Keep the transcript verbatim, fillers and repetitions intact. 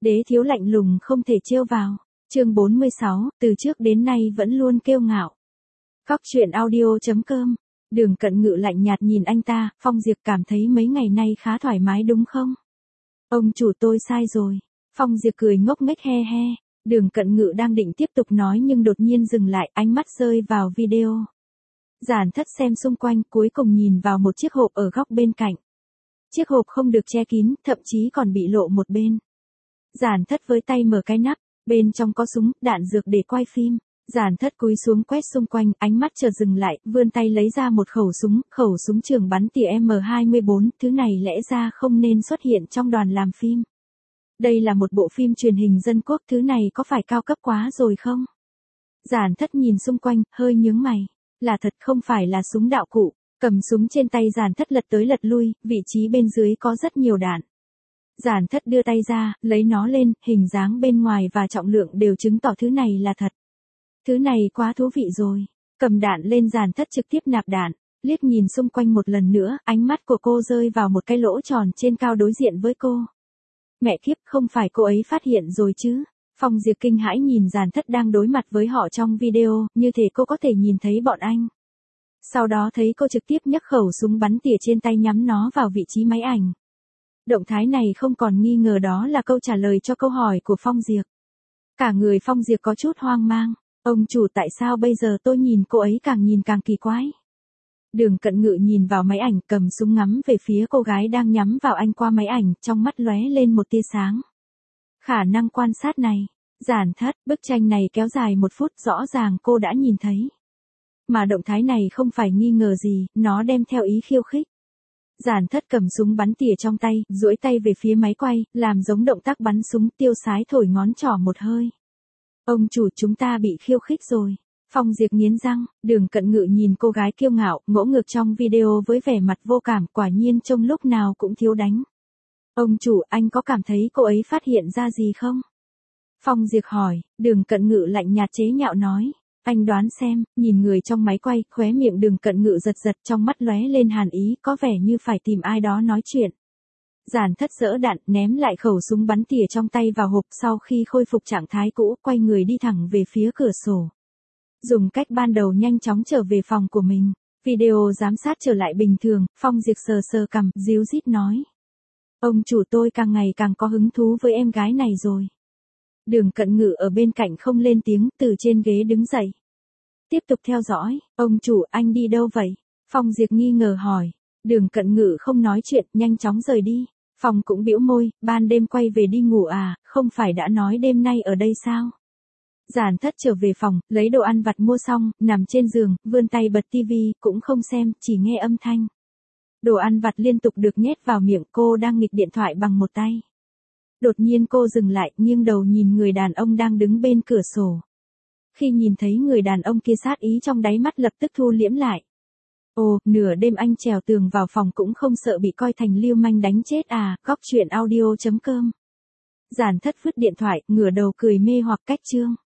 Đế thiếu lạnh lùng không thể trêu vào. Chương bốn mươi sáu, từ trước đến nay vẫn luôn kiêu ngạo. Góc truyện audio chấm com. Đường Cận Ngự lạnh nhạt nhìn anh ta, Phong Diệp cảm thấy mấy ngày nay khá thoải mái đúng không? Ông chủ tôi sai rồi. Phong Diệp cười ngốc nghếch he he. Đường Cận Ngự đang định tiếp tục nói nhưng đột nhiên dừng lại, ánh mắt rơi vào video. Giản Thất xem xung quanh, cuối cùng nhìn vào một chiếc hộp ở góc bên cạnh. Chiếc hộp không được che kín, thậm chí còn bị lộ một bên. Giản Thất với tay mở cái nắp, bên trong có súng, đạn dược để quay phim. Giản Thất cúi xuống quét xung quanh, ánh mắt chợt dừng lại, vươn tay lấy ra một khẩu súng, khẩu súng trường bắn tỉa M hai mươi bốn, thứ này lẽ ra không nên xuất hiện trong đoàn làm phim. Đây là một bộ phim truyền hình dân quốc, thứ này có phải cao cấp quá rồi không? Giản Thất nhìn xung quanh, hơi nhướng mày. Là thật không phải là súng đạo cụ. Cầm súng trên tay Giản Thất lật tới lật lui, vị trí bên dưới có rất nhiều đạn. Giản Thất đưa tay ra, lấy nó lên, hình dáng bên ngoài và trọng lượng đều chứng tỏ thứ này là thật. Thứ này quá thú vị rồi. Cầm đạn lên, Giản Thất trực tiếp nạp đạn, liếc nhìn xung quanh một lần nữa, ánh mắt của cô rơi vào một cái lỗ tròn trên cao đối diện với cô. Mẹ kiếp, không phải cô ấy phát hiện rồi chứ? Phong Diệp kinh hãi nhìn Giản Thất đang đối mặt với họ trong video, như thể cô có thể nhìn thấy bọn anh. Sau đó thấy cô trực tiếp nhấc khẩu súng bắn tỉa trên tay nhắm nó vào vị trí máy ảnh. Động thái này không còn nghi ngờ đó là câu trả lời cho câu hỏi của Phong Diệp. Cả người Phong Diệp có chút hoang mang. Ông chủ, tại sao bây giờ tôi nhìn cô ấy càng nhìn càng kỳ quái? Đường Cận Ngự nhìn vào máy ảnh, cầm súng ngắm về phía cô gái đang nhắm vào anh qua máy ảnh, trong mắt lóe lên một tia sáng. Khả năng quan sát này. Giản Thất, bức tranh này kéo dài một phút, rõ ràng cô đã nhìn thấy. Mà động thái này không phải nghi ngờ gì, nó đem theo ý khiêu khích. Giản Thất cầm súng bắn tỉa trong tay, duỗi tay về phía máy quay, làm giống động tác bắn súng, tiêu sái thổi ngón trỏ một hơi. Ông chủ, chúng ta bị khiêu khích rồi. Phong Diệp nghiến răng. Đường Cận Ngự nhìn cô gái kiêu ngạo, ngỗ ngược trong video với vẻ mặt vô cảm, quả nhiên trông lúc nào cũng thiếu đánh. Ông chủ, anh có cảm thấy cô ấy phát hiện ra gì không? Phong Diệp hỏi. Đường Cận Ngự lạnh nhạt chế nhạo nói. Anh đoán xem. Nhìn người trong máy quay, khóe miệng Đường Cận Ngự giật giật, trong mắt lóe lên hàn ý, có vẻ như phải tìm ai đó nói chuyện. Giản Thất giỡ đạn, ném lại khẩu súng bắn tỉa trong tay vào hộp, sau khi khôi phục trạng thái cũ, quay người đi thẳng về phía cửa sổ. Dùng cách ban đầu nhanh chóng trở về phòng của mình. Video giám sát trở lại bình thường, Phong Diệp sờ sờ cằm, díu dít nói. Ông chủ, tôi càng ngày càng có hứng thú với em gái này rồi. Đường Cận Ngự ở bên cạnh không lên tiếng, từ trên ghế đứng dậy. Tiếp tục theo dõi. Ông chủ, anh đi đâu vậy? Phong Diệp nghi ngờ hỏi. Đường Cận Ngự không nói chuyện, nhanh chóng rời đi. Phong cũng bĩu môi, ban đêm quay về đi ngủ à, không phải đã nói đêm nay ở đây sao? Giản Thất trở về phòng, lấy đồ ăn vặt mua xong, nằm trên giường, vươn tay bật tivi, cũng không xem, chỉ nghe âm thanh. Đồ ăn vặt liên tục được nhét vào miệng, cô đang nghịch điện thoại bằng một tay. Đột nhiên cô dừng lại, nghiêng đầu nhìn người đàn ông đang đứng bên cửa sổ. Khi nhìn thấy người đàn ông kia, sát ý trong đáy mắt lập tức thu liễm lại. Ồ, nửa đêm anh trèo tường vào phòng cũng không sợ bị coi thành lưu manh đánh chết à? Góc truyện audio chấm com. Giản Thất vứt điện thoại, ngửa đầu cười mê hoặc cách chương.